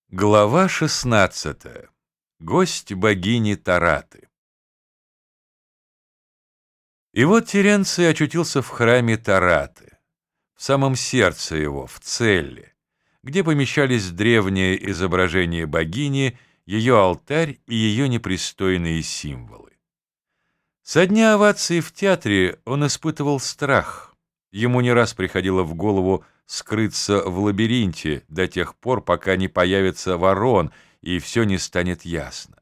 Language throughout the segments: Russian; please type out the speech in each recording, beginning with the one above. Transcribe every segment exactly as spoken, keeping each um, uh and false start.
Глава шестнадцатая. Гость богини Тараты. И вот Теренций очутился в храме Тараты, в самом сердце его, в Целле, где помещались древние изображения богини, ее алтарь и ее непристойные символы. Со дня овации в театре он испытывал страх. Ему не раз приходило в голову скрыться в лабиринте до тех пор, пока не появится ворон и все не станет ясно.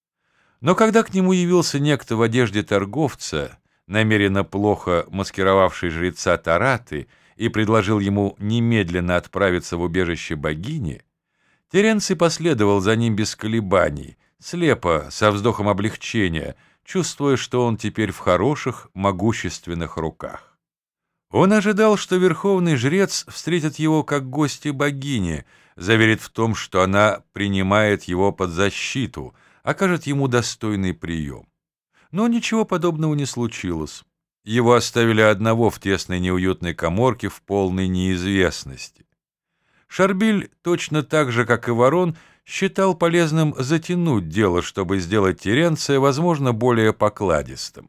Но когда к нему явился некто в одежде торговца, намеренно плохо маскировавший жреца Тараты, и предложил ему немедленно отправиться в убежище богини, Теренций последовал за ним без колебаний, слепо, со вздохом облегчения, чувствуя, что он теперь в хороших, могущественных руках. Он ожидал, что верховный жрец встретит его как гостя богини, заверит в том, что она принимает его под защиту, окажет ему достойный прием. Но ничего подобного не случилось. Его оставили одного в тесной неуютной каморке в полной неизвестности. Шарбиль, точно так же, как и ворон, считал полезным затянуть дело, чтобы сделать Теренция, возможно, более покладистым.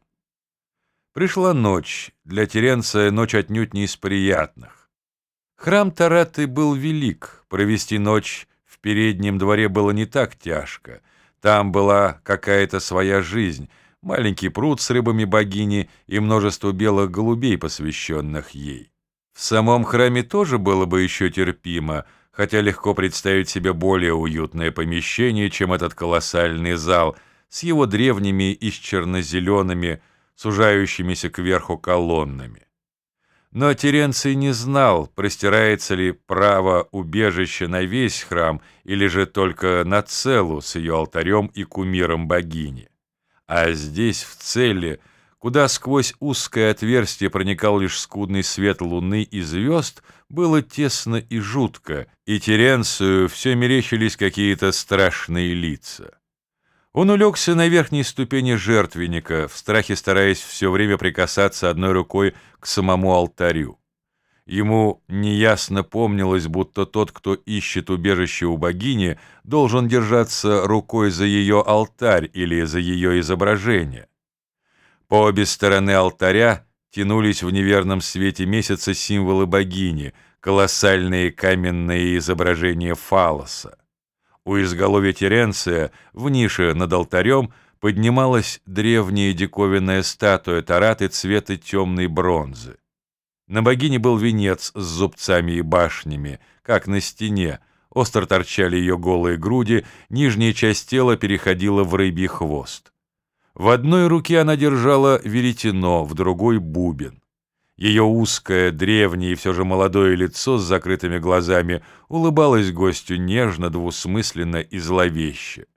Пришла ночь, для Теренция ночь отнюдь не из приятных. Храм Тараты был велик, провести ночь в переднем дворе было не так тяжко. Там была какая-то своя жизнь, маленький пруд с рыбами богини и множество белых голубей, посвященных ей. В самом храме тоже было бы еще терпимо, хотя легко представить себе более уютное помещение, чем этот колоссальный зал с его древними и черно-зелеными, сужающимися кверху колоннами. Но Теренций не знал, простирается ли право убежища на весь храм или же только на Целлу с ее алтарем и кумиром богини. А здесь, в Целле, куда сквозь узкое отверстие проникал лишь скудный свет луны и звезд, было тесно и жутко, и Теренцию все мерещились какие-то страшные лица. Он улегся на верхней ступени жертвенника, в страхе стараясь все время прикасаться одной рукой к самому алтарю. Ему неясно помнилось, будто тот, кто ищет убежище у богини, должен держаться рукой за ее алтарь или за ее изображение. По обе стороны алтаря тянулись в неверном свете месяца символы богини, колоссальные каменные изображения фаллоса. У изголовья Теренция в нише над алтарем поднималась древняя диковинная статуя Тараты цвета темной бронзы. На богине был венец с зубцами и башнями, как на стене, остро торчали ее голые груди, нижняя часть тела переходила в рыбий хвост. В одной руке она держала веретено, в другой — бубен. Ее узкое, древнее и все же молодое лицо с закрытыми глазами улыбалось гостю нежно, двусмысленно и зловеще.